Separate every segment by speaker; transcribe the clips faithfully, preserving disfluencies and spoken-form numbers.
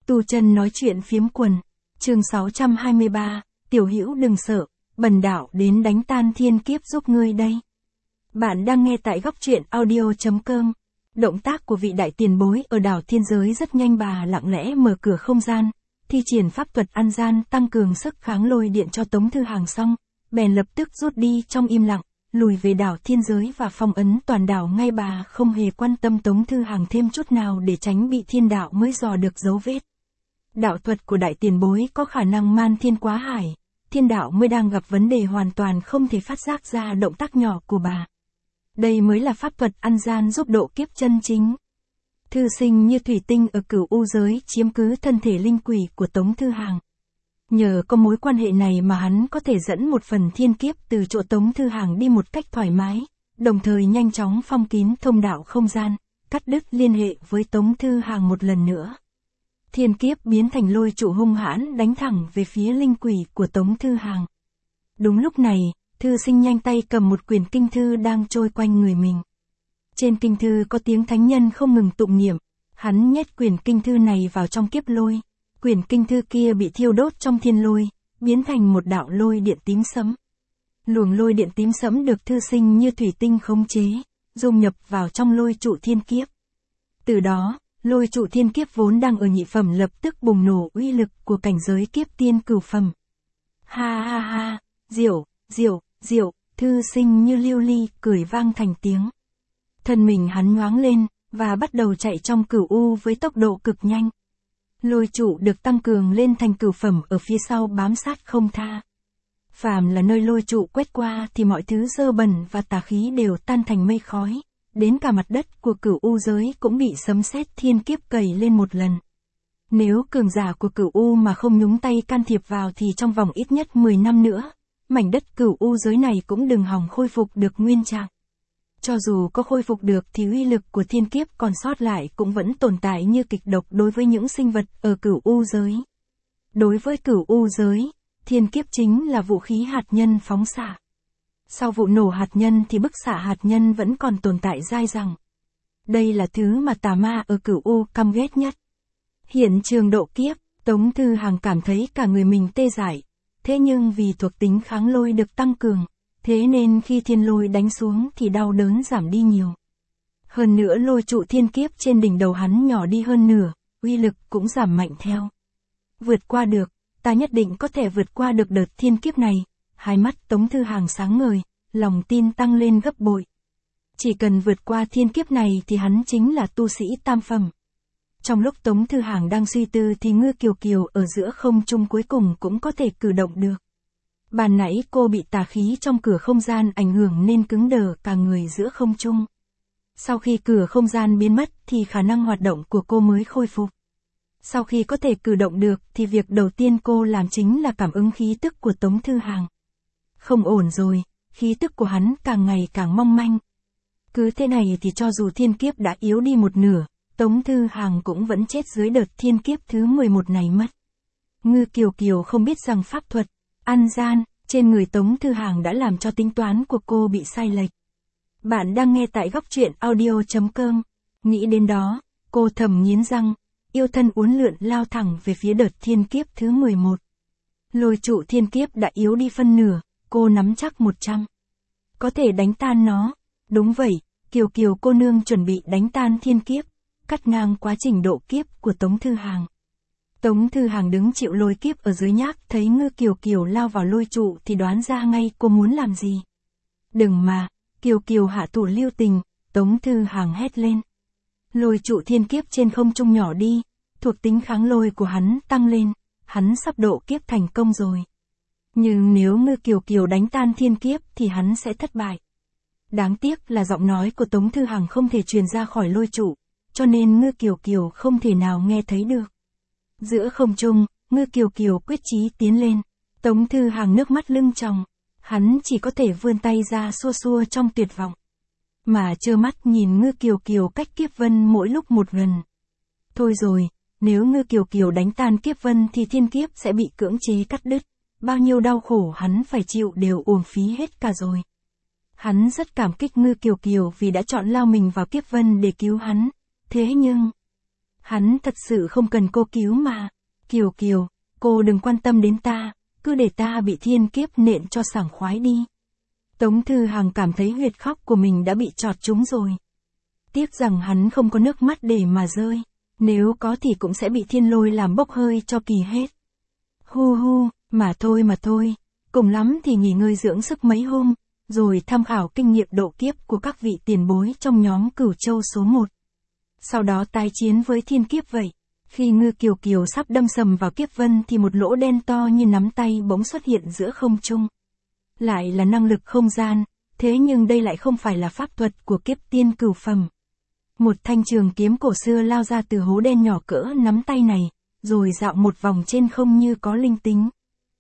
Speaker 1: Tu Chân nói chuyện phiếm quần, chương sáu trăm hai mươi ba, Tiểu Hữu đừng sợ, bần đạo đến đánh tan thiên kiếp giúp ngươi đây. Bạn đang nghe tại góc truyện audio chấm com. Động tác của vị đại tiền bối ở đảo thiên giới rất nhanh, bà lặng lẽ mở cửa không gian, thi triển pháp thuật ăn gian tăng cường sức kháng lôi điện cho Tống Thư Hàng xong, bèn lập tức rút đi trong im lặng, lùi về đảo thiên giới và phong ấn toàn đảo ngay. Bà không hề quan tâm Tống Thư Hàng thêm chút nào để tránh bị thiên đạo mới dò được dấu vết. Đạo thuật của đại tiền bối có khả năng man thiên quá hải, thiên đạo mới đang gặp vấn đề hoàn toàn không thể phát giác ra động tác nhỏ của bà. Đây mới là pháp thuật ăn gian giúp độ kiếp chân chính. Thư sinh như thủy tinh ở Cửu U giới chiếm cứ thân thể linh quỷ của Tống Thư Hàng. Nhờ có mối quan hệ này mà hắn có thể dẫn một phần thiên kiếp từ chỗ Tống Thư Hàng đi một cách thoải mái, đồng thời nhanh chóng phong kín thông đạo không gian, cắt đứt liên hệ với Tống Thư Hàng một lần nữa. Thiên kiếp biến thành lôi trụ hung hãn đánh thẳng về phía linh quỷ của Tống Thư Hàng. Đúng lúc này, thư sinh nhanh tay cầm một quyển kinh thư đang trôi quanh người mình. Trên kinh thư có tiếng thánh nhân không ngừng tụng niệm, hắn nhét quyển kinh thư này vào trong kiếp lôi. Quyển kinh thư kia bị thiêu đốt trong thiên lôi, biến thành một đạo lôi điện tím sẫm. Luồng lôi điện tím sẫm được thư sinh như thủy tinh khống chế, dung nhập vào trong lôi trụ thiên kiếp. Từ đó, lôi trụ thiên kiếp vốn đang ở nhị phẩm lập tức bùng nổ uy lực của cảnh giới kiếp tiên cửu phẩm. Ha ha ha, diệu, diệu, diệu, thư sinh như lưu ly cười vang thành tiếng. Thân mình hắn nhoáng lên, và bắt đầu chạy trong cửu u với tốc độ cực nhanh. Lôi trụ được tăng cường lên thành cửu phẩm ở phía sau bám sát không tha. Phàm là nơi lôi trụ quét qua thì mọi thứ dơ bẩn và tà khí đều tan thành mây khói, đến cả mặt đất của Cửu U giới cũng bị sấm sét thiên kiếp cày lên một lần. Nếu cường giả của Cửu U mà không nhúng tay can thiệp vào thì trong vòng ít nhất mười năm nữa, mảnh đất Cửu U giới này cũng đừng hòng khôi phục được nguyên trạng. Cho dù có khôi phục được thì uy lực của thiên kiếp còn sót lại cũng vẫn tồn tại như kịch độc đối với những sinh vật ở Cửu U giới. Đối với Cửu U giới, thiên kiếp chính là vũ khí hạt nhân phóng xạ. Sau vụ nổ hạt nhân thì bức xạ hạt nhân vẫn còn tồn tại dai dẳng. Đây là thứ mà tà ma ở Cửu U căm ghét nhất. Hiện trường độ kiếp, Tống Thư Hàng cảm thấy cả người mình tê dại. Thế nhưng vì thuộc tính kháng lôi được tăng cường, thế nên khi thiên lôi đánh xuống thì đau đớn giảm đi nhiều. Hơn nữa lôi trụ thiên kiếp trên đỉnh đầu hắn nhỏ đi hơn nửa, uy lực cũng giảm mạnh theo. Vượt qua được, ta nhất định có thể vượt qua được đợt thiên kiếp này. Hai mắt Tống Thư Hàng sáng ngời, lòng tin tăng lên gấp bội. Chỉ cần vượt qua thiên kiếp này thì hắn chính là tu sĩ tam phẩm. Trong lúc Tống Thư Hàng đang suy tư thì Ngư Kiều Kiều ở giữa không trung cuối cùng cũng có thể cử động được. Ban nãy cô bị tà khí trong cửa không gian ảnh hưởng nên cứng đờ cả người giữa không trung. Sau khi cửa không gian biến mất thì khả năng hoạt động của cô mới khôi phục. Sau khi có thể cử động được thì việc đầu tiên cô làm chính là cảm ứng khí tức của Tống Thư Hàng. Không ổn rồi, khí tức của hắn càng ngày càng mong manh. Cứ thế này thì cho dù thiên kiếp đã yếu đi một nửa, Tống Thư Hàng cũng vẫn chết dưới đợt thiên kiếp thứ mười một này mất. Ngư Kiều Kiều không biết rằng pháp thuật ăn gian trên người Tống Thư Hàng đã làm cho tính toán của cô bị sai lệch. Bạn đang nghe tại góc truyện audio chấm com. Nghĩ đến đó, cô thầm nghiến răng, yêu thân uốn lượn lao thẳng về phía đợt thiên kiếp thứ mười một. Lôi trụ thiên kiếp đã yếu đi phân nửa, cô nắm chắc một trăm. Có thể đánh tan nó. Đúng vậy, Kiều Kiều cô nương chuẩn bị đánh tan thiên kiếp, cắt ngang quá trình độ kiếp của Tống Thư Hàng. Tống Thư Hàng đứng chịu lôi kiếp ở dưới nhác thấy Ngư Kiều Kiều lao vào lôi trụ thì đoán ra ngay cô muốn làm gì. Đừng mà, Kiều Kiều hạ thủ lưu tình, Tống Thư Hàng hét lên. Lôi trụ thiên kiếp trên không trung nhỏ đi, thuộc tính kháng lôi của hắn tăng lên, hắn sắp độ kiếp thành công rồi. Nhưng nếu Ngư Kiều Kiều đánh tan thiên kiếp thì hắn sẽ thất bại. Đáng tiếc là giọng nói của Tống Thư Hàng không thể truyền ra khỏi lôi trụ, cho nên Ngư Kiều Kiều không thể nào nghe thấy được. Giữa không trung, Ngư Kiều Kiều quyết chí tiến lên. Tống Thư Hàng nước mắt lưng tròng, hắn chỉ có thể vươn tay ra xua xua trong tuyệt vọng. Mà trơ mắt nhìn Ngư Kiều Kiều cách kiếp vân mỗi lúc một gần. Thôi rồi, nếu Ngư Kiều Kiều đánh tan kiếp vân thì thiên kiếp sẽ bị cưỡng chế cắt đứt. Bao nhiêu đau khổ hắn phải chịu đều uổng phí hết cả rồi. Hắn rất cảm kích Ngư Kiều Kiều vì đã chọn lao mình vào kiếp vân để cứu hắn. Thế nhưng, Hắn thật sự không cần cô cứu mà. Kiều Kiều, cô đừng quan tâm đến ta, cứ để ta bị thiên kiếp nện cho sảng khoái đi. Tống Thư Hằng cảm thấy huyệt khóc của mình đã bị chọt trúng rồi. Tiếc rằng hắn không có nước mắt để mà rơi. Nếu có thì cũng sẽ bị thiên lôi làm bốc hơi cho kỳ hết. Hu hu, mà thôi mà thôi. Cùng lắm thì nghỉ ngơi dưỡng sức mấy hôm, rồi tham khảo kinh nghiệm độ kiếp của các vị tiền bối trong nhóm Cửu Châu số một. Sau đó tái chiến với thiên kiếp vậy. Khi Ngư Kiều Kiều sắp đâm sầm vào kiếp vân thì một lỗ đen to như nắm tay bỗng xuất hiện giữa không trung. Lại là năng lực không gian, thế nhưng đây lại không phải là pháp thuật của kiếp tiên cửu phẩm. Một thanh trường kiếm cổ xưa lao ra từ hố đen nhỏ cỡ nắm tay này, rồi dạo một vòng trên không như có linh tính.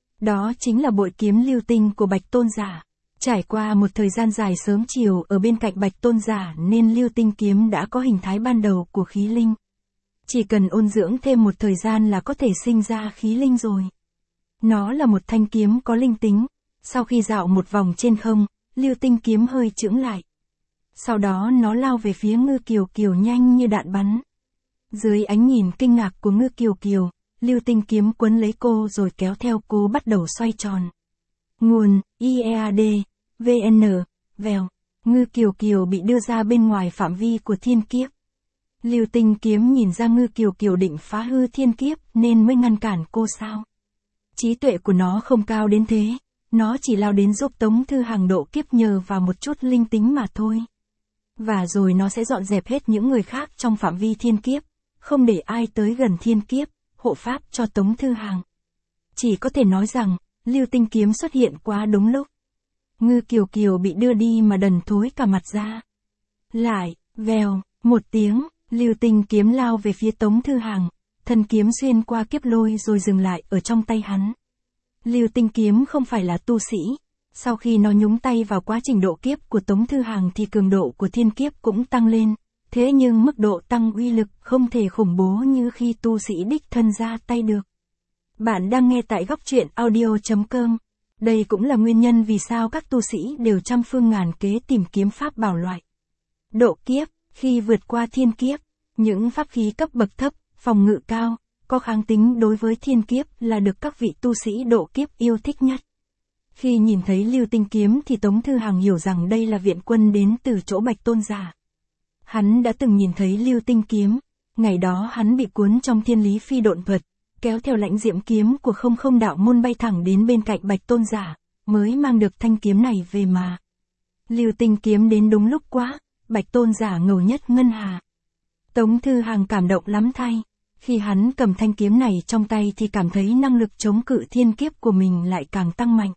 Speaker 1: Đó chính là bội kiếm lưu tinh của Bạch Tôn Giả. Trải qua một thời gian dài sớm chiều ở bên cạnh Bạch Tôn Giả nên lưu tinh kiếm đã có hình thái ban đầu của khí linh. Chỉ cần ôn dưỡng thêm một thời gian là có thể sinh ra khí linh rồi. Nó là một thanh kiếm có linh tính. Sau khi dạo một vòng trên không, lưu tinh kiếm hơi chững lại. Sau đó nó lao về phía Ngư Kiều Kiều nhanh như đạn bắn. Dưới ánh nhìn kinh ngạc của Ngư Kiều Kiều, lưu tinh kiếm quấn lấy cô rồi kéo theo cô bắt đầu xoay tròn. Nguồn, i e a d, vê en, vèo. Ngư Kiều Kiều bị đưa ra bên ngoài phạm vi của thiên kiếp. Lưu tinh kiếm nhìn ra Ngư Kiều Kiều định phá hư thiên kiếp nên mới ngăn cản cô sao. Trí tuệ của nó không cao đến thế, nó chỉ lao đến giúp Tống Thư Hằng độ kiếp nhờ vào một chút linh tính mà thôi. Và rồi nó sẽ dọn dẹp hết những người khác trong phạm vi thiên kiếp, không để ai tới gần thiên kiếp, hộ pháp cho Tống Thư Hằng. Chỉ có thể nói rằng, lưu tinh kiếm xuất hiện quá đúng lúc. Ngư Kiều Kiều bị đưa đi mà đần thối cả mặt ra. Lại, vèo, một tiếng, lưu tinh kiếm lao về phía Tống Thư Hằng, thân kiếm xuyên qua kiếp lôi rồi dừng lại ở trong tay hắn. Lưu tinh kiếm không phải là tu sĩ. Sau khi nó nhúng tay vào quá trình độ kiếp của Tống Thư Hằng thì cường độ của thiên kiếp cũng tăng lên. Thế nhưng mức độ tăng uy lực không thể khủng bố như khi tu sĩ đích thân ra tay được. Bạn đang nghe tại góc truyện audio chấm com. Đây cũng là nguyên nhân vì sao các tu sĩ đều trăm phương ngàn kế tìm kiếm pháp bảo loại. Độ kiếp, khi vượt qua thiên kiếp, những pháp khí cấp bậc thấp, phòng ngự cao, có kháng tính đối với thiên kiếp là được các vị tu sĩ độ kiếp yêu thích nhất. Khi nhìn thấy lưu tinh kiếm thì Tống Thư Hằng hiểu rằng đây là viện quân đến từ chỗ Bạch Tôn Giả. Hắn đã từng nhìn thấy lưu tinh kiếm, ngày đó hắn bị cuốn trong thiên lý phi độn thuật, kéo theo lãnh diễm kiếm của không không đạo môn bay thẳng đến bên cạnh Bạch Tôn Giả, mới mang được thanh kiếm này về mà. Lưu tinh kiếm đến đúng lúc quá, Bạch Tôn Giả ngầu nhất ngân hà. Tống Thư Hằng cảm động lắm thay. Khi hắn cầm thanh kiếm này trong tay thì cảm thấy năng lực chống cự thiên kiếp của mình lại càng tăng mạnh.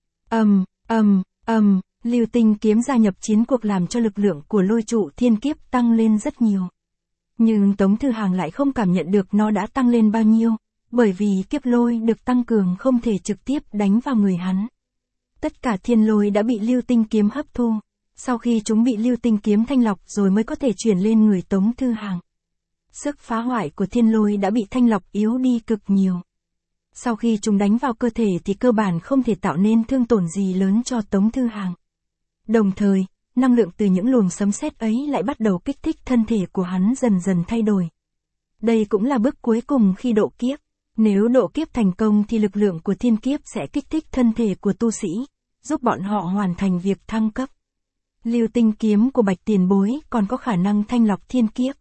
Speaker 1: Ầm, ầm, ầm, lưu tinh kiếm gia nhập chiến cuộc làm cho lực lượng của lôi trụ thiên kiếp tăng lên rất nhiều. Nhưng Tống Thư Hằng lại không cảm nhận được nó đã tăng lên bao nhiêu, bởi vì kiếp lôi được tăng cường không thể trực tiếp đánh vào người hắn. Tất cả thiên lôi đã bị lưu tinh kiếm hấp thu, sau khi chúng bị lưu tinh kiếm thanh lọc rồi mới có thể chuyển lên người Tống Thư Hằng. Sức phá hoại của thiên lôi đã bị thanh lọc yếu đi cực nhiều. Sau khi chúng đánh vào cơ thể thì cơ bản không thể tạo nên thương tổn gì lớn cho Tống Thư Hằng. Đồng thời, năng lượng từ những luồng sấm sét ấy lại bắt đầu kích thích thân thể của hắn dần dần thay đổi. Đây cũng là bước cuối cùng khi độ kiếp. Nếu độ kiếp thành công thì lực lượng của thiên kiếp sẽ kích thích thân thể của tu sĩ, giúp bọn họ hoàn thành việc thăng cấp. Lưu tinh kiếm của Bạch Tiền Bối còn có khả năng thanh lọc thiên kiếp.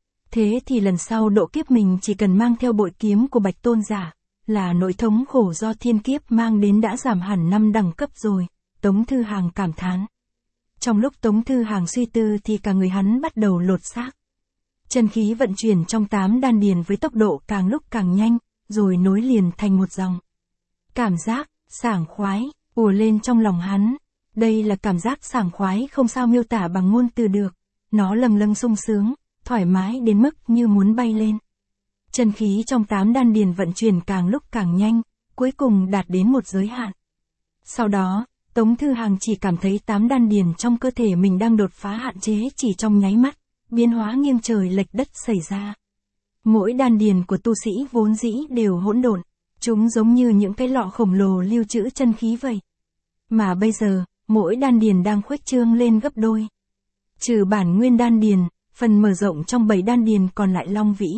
Speaker 1: Thế thì lần sau độ kiếp mình chỉ cần mang theo bội kiếm của Bạch Tôn Giả, là nỗi thống khổ do thiên kiếp mang đến đã giảm hẳn năm đẳng cấp rồi, Tống Thư Hằng cảm thán. Trong lúc Tống Thư Hằng suy tư thì cả người hắn bắt đầu lột xác. Chân khí vận chuyển trong tám đan điền với tốc độ càng lúc càng nhanh, rồi nối liền thành một dòng. Cảm giác, sảng khoái, ùa lên trong lòng hắn. Đây là cảm giác sảng khoái không sao miêu tả bằng ngôn từ được. Nó lâng lâng sung sướng, thoải mái đến mức như muốn bay lên. Chân khí trong tám đan điền vận chuyển càng lúc càng nhanh, cuối cùng đạt đến một giới hạn. Sau đó, Tống Thư Hằng chỉ cảm thấy tám đan điền trong cơ thể mình đang đột phá hạn chế chỉ trong nháy mắt, biến hóa nghiêng trời lệch đất xảy ra. Mỗi đan điền của tu sĩ vốn dĩ đều hỗn độn, chúng giống như những cái lọ khổng lồ lưu trữ chân khí vậy. Mà bây giờ, mỗi đan điền đang khuếch trương lên gấp đôi. Trừ bản nguyên đan điền, phần mở rộng trong bảy đan điền còn lại long vĩ,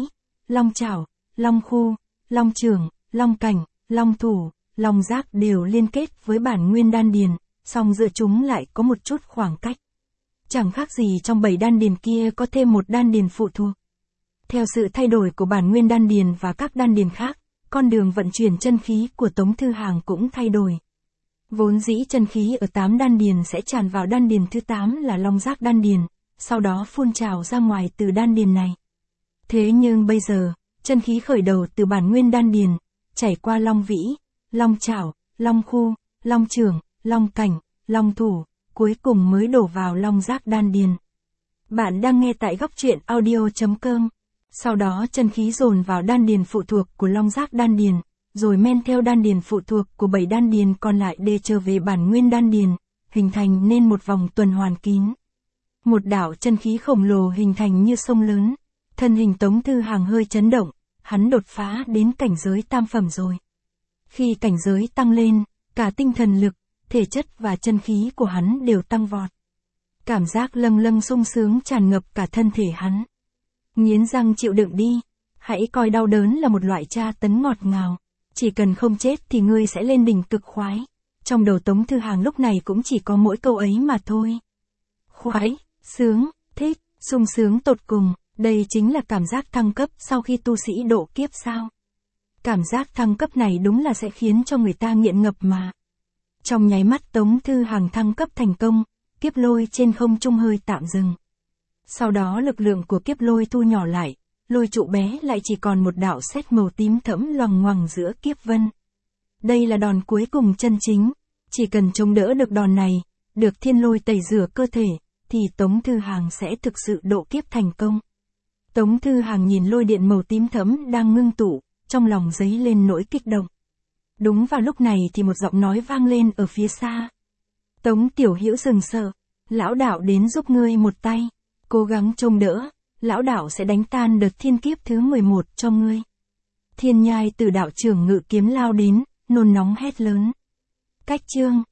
Speaker 1: long chảo, long khu, long chưởng, long cảnh, long thủ, long giác đều liên kết với bản nguyên đan điền, song giữa chúng lại có một chút khoảng cách. Chẳng khác gì trong bảy đan điền kia có thêm một đan điền phụ thuộc. Theo sự thay đổi của bản nguyên đan điền và các đan điền khác, con đường vận chuyển chân khí của Tống Thư Hàng cũng thay đổi. Vốn dĩ chân khí ở tám đan điền sẽ tràn vào đan điền thứ tám là long giác đan điền, sau đó phun trào ra ngoài từ đan điền này. Thế nhưng bây giờ, chân khí khởi đầu từ bản nguyên đan điền, chảy qua long vĩ, long chảo, long khu, long chưởng, long cảnh, long thủ, cuối cùng mới đổ vào long giác đan điền. Bạn đang nghe tại góc truyện audio chấm com. Sau đó chân khí dồn vào đan điền phụ thuộc của long giác đan điền, rồi men theo đan điền phụ thuộc của bảy đan điền còn lại để trở về bản nguyên đan điền, hình thành nên một vòng tuần hoàn kín. Một đạo chân khí khổng lồ hình thành như sông lớn. Thân hình Tống Thư Hàng hơi chấn động, hắn đột phá đến cảnh giới tam phẩm rồi. Khi cảnh giới tăng lên, cả tinh thần lực, thể chất và chân khí của hắn đều tăng vọt. Cảm giác lâng lâng sung sướng tràn ngập cả thân thể hắn. Nghiến răng chịu đựng đi, hãy coi đau đớn là một loại tra tấn ngọt ngào. Chỉ cần không chết thì ngươi sẽ lên đỉnh cực khoái. Trong đầu Tống Thư Hàng lúc này cũng chỉ có mỗi câu ấy mà thôi. Khoái, sướng, thích, sung sướng tột cùng, đây chính là cảm giác thăng cấp sau khi tu sĩ độ kiếp sao. Cảm giác thăng cấp này đúng là sẽ khiến cho người ta nghiện ngập mà. Trong nháy mắt Tống Thư Hàng thăng cấp thành công, kiếp lôi trên không trung hơi tạm dừng. Sau đó lực lượng của kiếp lôi thu nhỏ lại, lôi trụ bé lại chỉ còn một đạo sét màu tím thẫm loằng ngoằng giữa kiếp vân. Đây là đòn cuối cùng chân chính, chỉ cần chống đỡ được đòn này, được thiên lôi tẩy rửa cơ thể, thì Tống Thư Hàng sẽ thực sự độ kiếp thành công. Tống Thư Hàng nhìn lôi điện màu tím thẫm đang ngưng tụ, trong lòng dấy lên nỗi kích động. Đúng vào lúc này thì một giọng nói vang lên ở phía xa. Tống tiểu hữu dừng sợ, lão đạo đến giúp ngươi một tay, cố gắng trông đỡ, lão đạo sẽ đánh tan đợt thiên kiếp thứ mười một cho ngươi. Thiên Nhai từ đạo trưởng ngự kiếm lao đến, nôn nóng hét lớn. Cách chương